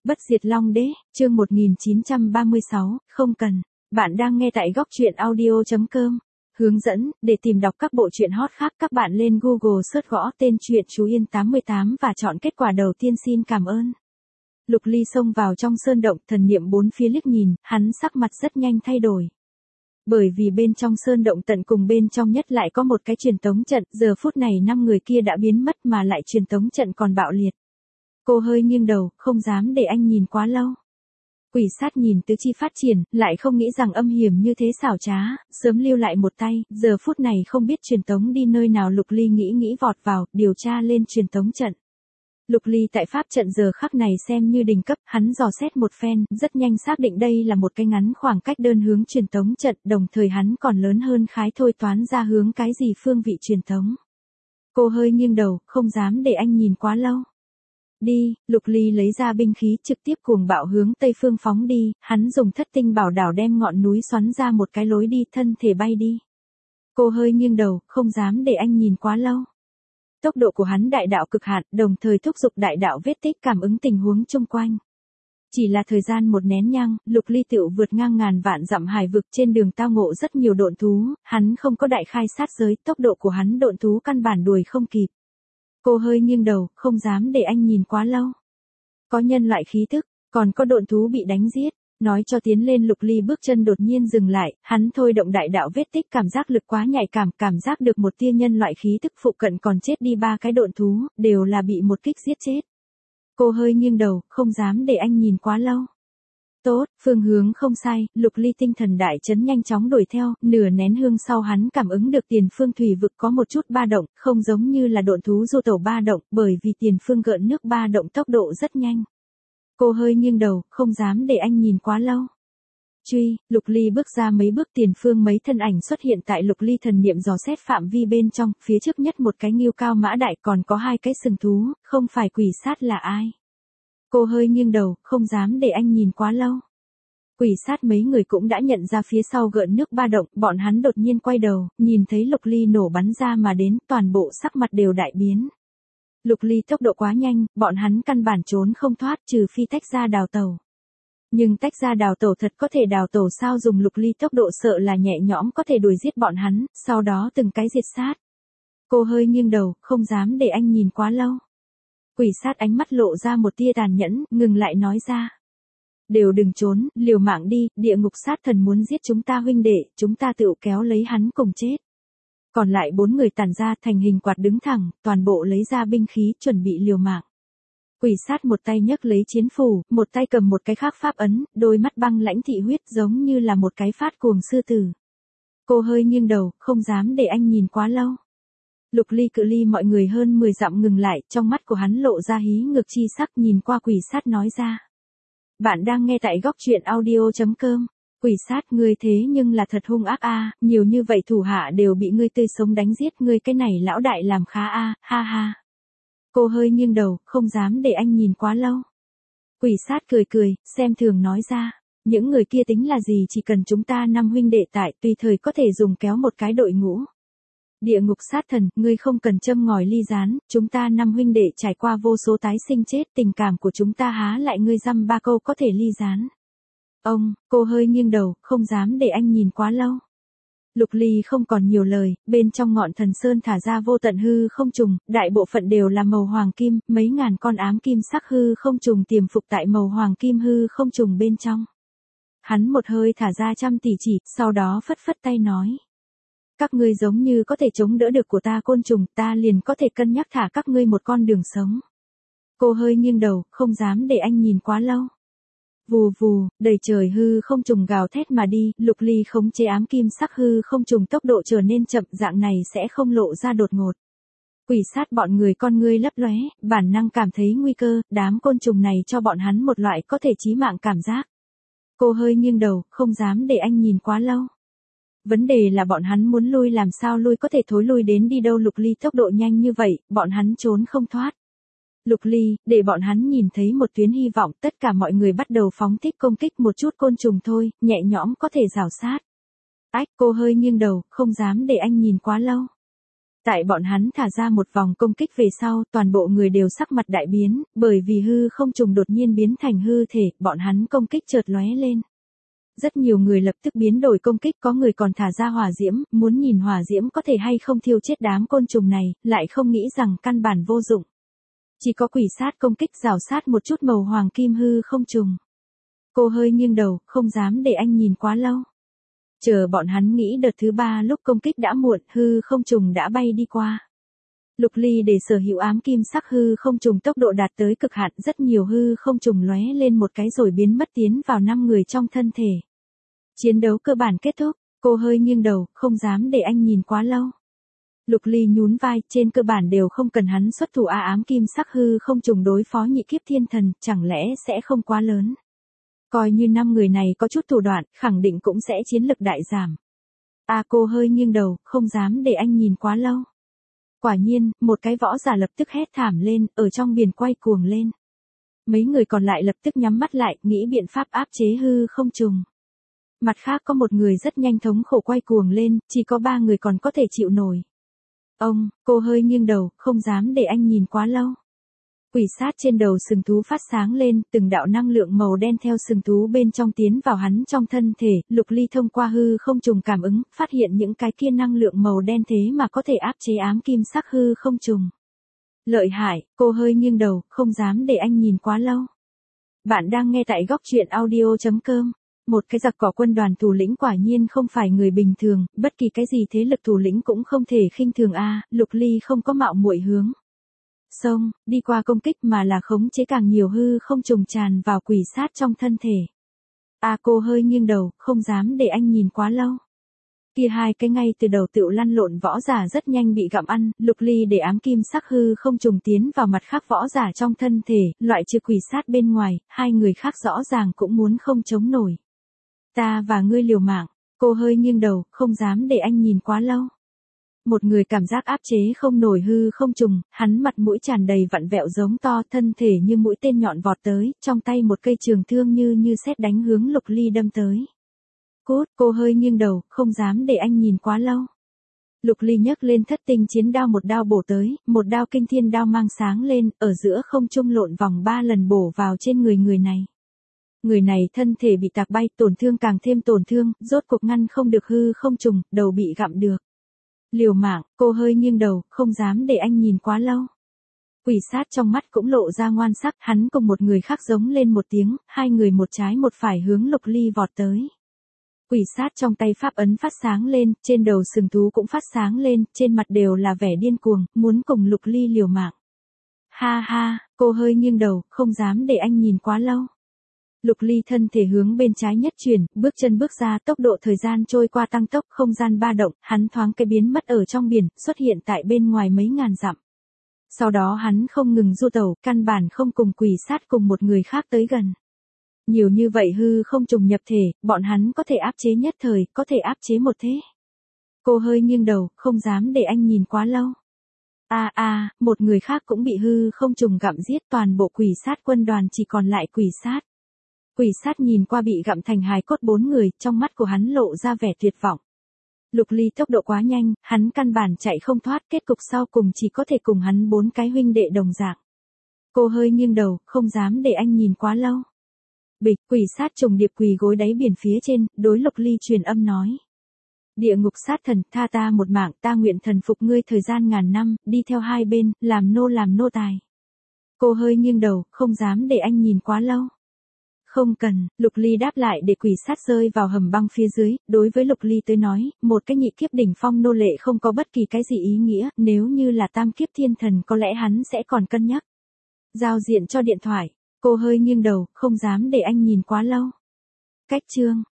Bất diệt Long Đế, chương 1936, không cần. Bạn đang nghe tại góc truyện audio.com. Hướng dẫn, để tìm đọc các bộ truyện hot khác các bạn lên Google search gõ tên truyện Chú Yên 88 và chọn kết quả đầu tiên. Xin cảm ơn. Lục Ly xông vào trong sơn động, thần niệm bốn phía liếc nhìn, hắn sắc mặt rất nhanh thay đổi. Bởi vì bên trong sơn động tận cùng bên trong nhất lại có một cái truyền tống trận, giờ phút này 5 người kia đã biến mất mà lại truyền tống trận còn bạo liệt. Cô hơi nghiêng đầu, không dám để anh nhìn quá lâu. Quỷ sát nhìn tứ chi phát triển, lại không nghĩ rằng âm hiểm như thế xảo trá, sớm lưu lại một tay, giờ phút này không biết truyền tống đi nơi nào. Lục Ly nghĩ vọt vào, điều tra lên truyền tống trận. Lục Ly tại pháp trận giờ khắc này xem như đỉnh cấp, hắn dò xét một phen, rất nhanh xác định đây là một cái ngắn khoảng cách đơn hướng truyền tống trận, đồng thời hắn còn lớn hơn khái thôi toán ra hướng cái gì phương vị truyền tống. Cô hơi nghiêng đầu, không dám để anh nhìn quá lâu. Đi, Lục Ly lấy ra binh khí trực tiếp cuồng bạo hướng tây phương phóng đi, hắn dùng thất tinh bảo đảo đem ngọn núi xoắn ra một cái lối đi, thân thể bay đi. Cô hơi nghiêng đầu, không dám để anh nhìn quá lâu. Tốc độ của hắn đại đạo cực hạn, đồng thời thúc giục đại đạo vết tích cảm ứng tình huống chung quanh. Chỉ là thời gian một nén nhang, Lục Ly tựu vượt ngang ngàn vạn dặm hải vực, trên đường tao ngộ rất nhiều độn thú, hắn không có đại khai sát giới, tốc độ của hắn độn thú căn bản đuổi không kịp. Cô hơi nghiêng đầu, không dám để anh nhìn quá lâu. Có nhân loại khí thức, còn có độn thú bị đánh giết. Nói cho tiến lên. Lục Ly bước chân đột nhiên dừng lại, hắn thôi động đại đạo vết tích cảm giác lực quá nhạy cảm giác được một tia nhân loại khí thức phụ cận còn chết đi 3 cái độn thú, đều là bị một kích giết chết. Cô hơi nghiêng đầu, không dám để anh nhìn quá lâu. Tốt, phương hướng không sai, Lục Ly tinh thần đại chấn nhanh chóng đuổi theo, nửa nén hương sau hắn cảm ứng được tiền phương thủy vực có một chút ba động, không giống như là độn thú du tẩu ba động, bởi vì tiền phương gợn nước ba động tốc độ rất nhanh. Cô hơi nghiêng đầu, không dám để anh nhìn quá lâu. Truy, Lục Ly bước ra mấy bước, tiền phương mấy thân ảnh xuất hiện tại Lục Ly thần niệm dò xét phạm vi bên trong, phía trước nhất một cái ngưu cao mã đại, còn có 2 cái sừng thú, không phải quỷ sát là ai. Cô hơi nghiêng đầu, không dám để anh nhìn quá lâu. Quỷ sát mấy người cũng đã nhận ra phía sau gợn nước ba động, bọn hắn đột nhiên quay đầu, nhìn thấy Lục Ly nổ bắn ra mà đến, toàn bộ sắc mặt đều đại biến. Lục Ly tốc độ quá nhanh, bọn hắn căn bản trốn không thoát, trừ phi tách ra đào tẩu. Nhưng tách ra đào tẩu thật có thể đào tẩu sao? Dùng Lục Ly tốc độ sợ là nhẹ nhõm có thể đuổi giết bọn hắn, sau đó từng cái diệt sát. Cô hơi nghiêng đầu, không dám để anh nhìn quá lâu. Quỷ sát ánh mắt lộ ra một tia tàn nhẫn, ngừng lại nói ra. Đều đừng trốn, liều mạng đi, địa ngục sát thần muốn giết chúng ta huynh đệ, chúng ta tự kéo lấy hắn cùng chết. Còn lại 4 người tản ra thành hình quạt đứng thẳng, toàn bộ lấy ra binh khí chuẩn bị liều mạng. Quỷ sát một tay nhấc lấy chiến phù, một tay cầm một cái khác pháp ấn, đôi mắt băng lãnh thị huyết giống như là một cái phát cuồng sư tử. Cô hơi nghiêng đầu, không dám để anh nhìn quá lâu. Lục Ly cự ly mọi người hơn 10 dặm ngừng lại, trong mắt của hắn lộ ra hí ngược chi sắc, nhìn qua quỷ sát nói ra. Bạn đang nghe tại góc truyện audio.com. Quỷ sát, ngươi thế nhưng là thật hung ác a, nhiều như vậy thủ hạ đều bị ngươi tươi sống đánh giết, ngươi cái này lão đại làm khá a, ha ha. Cô hơi nghiêng đầu, không dám để anh nhìn quá lâu. Quỷ sát cười, xem thường nói ra, những người kia tính là gì, chỉ cần chúng ta 5 huynh đệ tại, tùy thời có thể dùng kéo một cái đội ngũ. Địa ngục sát thần, ngươi không cần châm ngòi ly gián, chúng ta 5 huynh đệ trải qua vô số tái sinh chết, tình cảm của chúng ta há lại ngươi dăm ba câu có thể ly gián. Cô hơi nghiêng đầu, không dám để anh nhìn quá lâu. Lục Ly không còn nhiều lời, bên trong ngọn thần sơn thả ra vô tận hư không trùng, đại bộ phận đều là màu hoàng kim, mấy ngàn con ám kim sắc hư không trùng tiềm phục tại màu hoàng kim hư không trùng bên trong. Hắn một hơi thả ra 100 tỷ chỉ, sau đó phất phất tay nói. Các ngươi giống như có thể chống đỡ được của ta côn trùng, ta liền có thể cân nhắc thả các ngươi một con đường sống. Cô hơi nghiêng đầu, không dám để anh nhìn quá lâu. Vù vù, đầy trời hư không trùng gào thét mà đi, Lục Ly khống chế ám kim sắc hư không trùng tốc độ trở nên chậm, dạng này sẽ không lộ ra đột ngột. Quỷ sát bọn người con ngươi lấp lóe, bản năng cảm thấy nguy cơ, đám côn trùng này cho bọn hắn một loại có thể chí mạng cảm giác. Cô hơi nghiêng đầu, không dám để anh nhìn quá lâu. Vấn đề là bọn hắn muốn lui làm sao lui, có thể thối lui đến đi đâu? Lục Ly tốc độ nhanh như vậy, bọn hắn trốn không thoát. Lục Ly, để bọn hắn nhìn thấy một tuyến hy vọng, tất cả mọi người bắt đầu phóng thích công kích một chút côn trùng thôi, nhẹ nhõm có thể rào sát. Ách, cô hơi nghiêng đầu, không dám để anh nhìn quá lâu. Tại bọn hắn thả ra một vòng công kích về sau, toàn bộ người đều sắc mặt đại biến, bởi vì hư không trùng đột nhiên biến thành hư thể, bọn hắn công kích chợt lóe lên. Rất nhiều người lập tức biến đổi công kích, có người còn thả ra hỏa diễm, muốn nhìn hỏa diễm có thể hay không thiêu chết đám côn trùng này, lại không nghĩ rằng căn bản vô dụng. Chỉ có quỷ sát công kích rào sát một chút màu hoàng kim hư không trùng. Cô hơi nghiêng đầu, không dám để anh nhìn quá lâu. Chờ bọn hắn nghĩ đợt thứ 3 lúc công kích đã muộn, hư không trùng đã bay đi qua. Lục Ly để sở hữu ám kim sắc hư không trùng tốc độ đạt tới cực hạn, rất nhiều hư không trùng lóe lên một cái rồi biến mất tiến vào 5 người trong thân thể. Chiến đấu cơ bản kết thúc, cô hơi nghiêng đầu, không dám để anh nhìn quá lâu. Lục Ly nhún vai, trên cơ bản đều không cần hắn xuất thủ, ám kim sắc hư không trùng đối phó nhị kiếp thiên thần, chẳng lẽ sẽ không quá lớn. Coi như 5 người này có chút thủ đoạn, khẳng định cũng sẽ chiến lực đại giảm. Cô hơi nghiêng đầu, không dám để anh nhìn quá lâu. Quả nhiên, một cái võ giả lập tức hét thảm lên, ở trong biển quay cuồng lên. Mấy người còn lại lập tức nhắm mắt lại, nghĩ biện pháp áp chế hư không trùng. Mặt khác có một người rất nhanh thống khổ quay cuồng lên, chỉ có 3 người còn có thể chịu nổi. Cô hơi nghiêng đầu, không dám để anh nhìn quá lâu. Quỷ sát trên đầu sừng thú phát sáng lên, từng đạo năng lượng màu đen theo sừng thú bên trong tiến vào hắn trong thân thể, Lục Ly thông qua hư không trùng cảm ứng, phát hiện những cái kia năng lượng màu đen thế mà có thể áp chế ám kim sắc hư không trùng. Lợi hại, cô hơi nghiêng đầu, không dám để anh nhìn quá lâu. Bạn đang nghe tại góc truyện audio.com. Một cái giặc cỏ quân đoàn thủ lĩnh quả nhiên không phải người bình thường, bất kỳ cái gì thế lực thủ lĩnh cũng không thể khinh thường Lục Ly không có mạo muội hướng đi qua công kích mà là khống chế càng nhiều hư không trùng tràn vào quỷ sát trong thân thể. Cô hơi nghiêng đầu, không dám để anh nhìn quá lâu. Kia 2 cái ngay từ đầu tựu lăn lộn võ giả rất nhanh bị gặm ăn, Lục Ly để ám kim sắc hư không trùng tiến vào mặt khác võ giả trong thân thể, loại trừ quỷ sát bên ngoài, 2 người khác rõ ràng cũng muốn không chống nổi. Ta và ngươi liều mạng, cô hơi nghiêng đầu, không dám để anh nhìn quá lâu. Một người cảm giác áp chế không nổi hư không trùng, hắn mặt mũi tràn đầy vặn vẹo giống to, thân thể như mũi tên nhọn vọt tới, trong tay một cây trường thương như sét đánh hướng Lục Ly đâm tới. Cô hơi nghiêng đầu, không dám để anh nhìn quá lâu. Lục Ly nhấc lên thất tinh chiến đao, một đao bổ tới, một đao kinh thiên đao mang sáng lên, ở giữa không trung lộn vòng 3 lần bổ vào trên người này. Người này thân thể bị tạc bay, tổn thương càng thêm tổn thương, rốt cuộc ngăn không được hư không trùng, đầu bị gặm được. Liều mạng, cô hơi nghiêng đầu, không dám để anh nhìn quá lâu. Quỷ sát trong mắt cũng lộ ra ngoan sắc, hắn cùng một người khác giống lên một tiếng, 2 người một trái một phải hướng Lục Ly vọt tới. Quỷ sát trong tay pháp ấn phát sáng lên, trên đầu sừng thú cũng phát sáng lên, trên mặt đều là vẻ điên cuồng, muốn cùng Lục Ly liều mạng. Ha ha, cô hơi nghiêng đầu, không dám để anh nhìn quá lâu. Lục Ly thân thể hướng bên trái nhất chuyển, bước chân bước ra, tốc độ thời gian trôi qua tăng tốc, không gian ba động, hắn thoáng cái biến mất ở trong biển, xuất hiện tại bên ngoài mấy ngàn dặm. Sau đó hắn không ngừng du tẩu, căn bản không cùng quỷ sát cùng một người khác tới gần. Nhiều như vậy hư không trùng nhập thể, bọn hắn có thể áp chế nhất thời, có thể áp chế một thế. Cô hơi nghiêng đầu, không dám để anh nhìn quá lâu. Một người khác cũng bị hư không trùng gặm giết, toàn bộ quỷ sát quân đoàn chỉ còn lại quỷ sát. Quỷ sát nhìn qua bị gặm thành hài cốt 4 người, trong mắt của hắn lộ ra vẻ tuyệt vọng. Lục Ly tốc độ quá nhanh, hắn căn bản chạy không thoát, kết cục sau cùng chỉ có thể cùng hắn 4 cái huynh đệ đồng dạng. Cô hơi nghiêng đầu, không dám để anh nhìn quá lâu. Bịch, quỷ sát trùng điệp quỳ gối đáy biển phía trên, đối Lục Ly truyền âm nói. Địa ngục sát thần, tha ta một mạng, ta nguyện thần phục ngươi thời gian ngàn năm, đi theo hai bên, làm nô tài. Cô hơi nghiêng đầu, không dám để anh nhìn quá lâu. Không cần, Lục Ly đáp lại để quỷ sát rơi vào hầm băng phía dưới, đối với Lục Ly tới nói, một cái nhị kiếp đỉnh phong nô lệ không có bất kỳ cái gì ý nghĩa, nếu như là tam kiếp thiên thần có lẽ hắn sẽ còn cân nhắc. Giao diện cho điện thoại, cô hơi nghiêng đầu, không dám để anh nhìn quá lâu. Cách chương.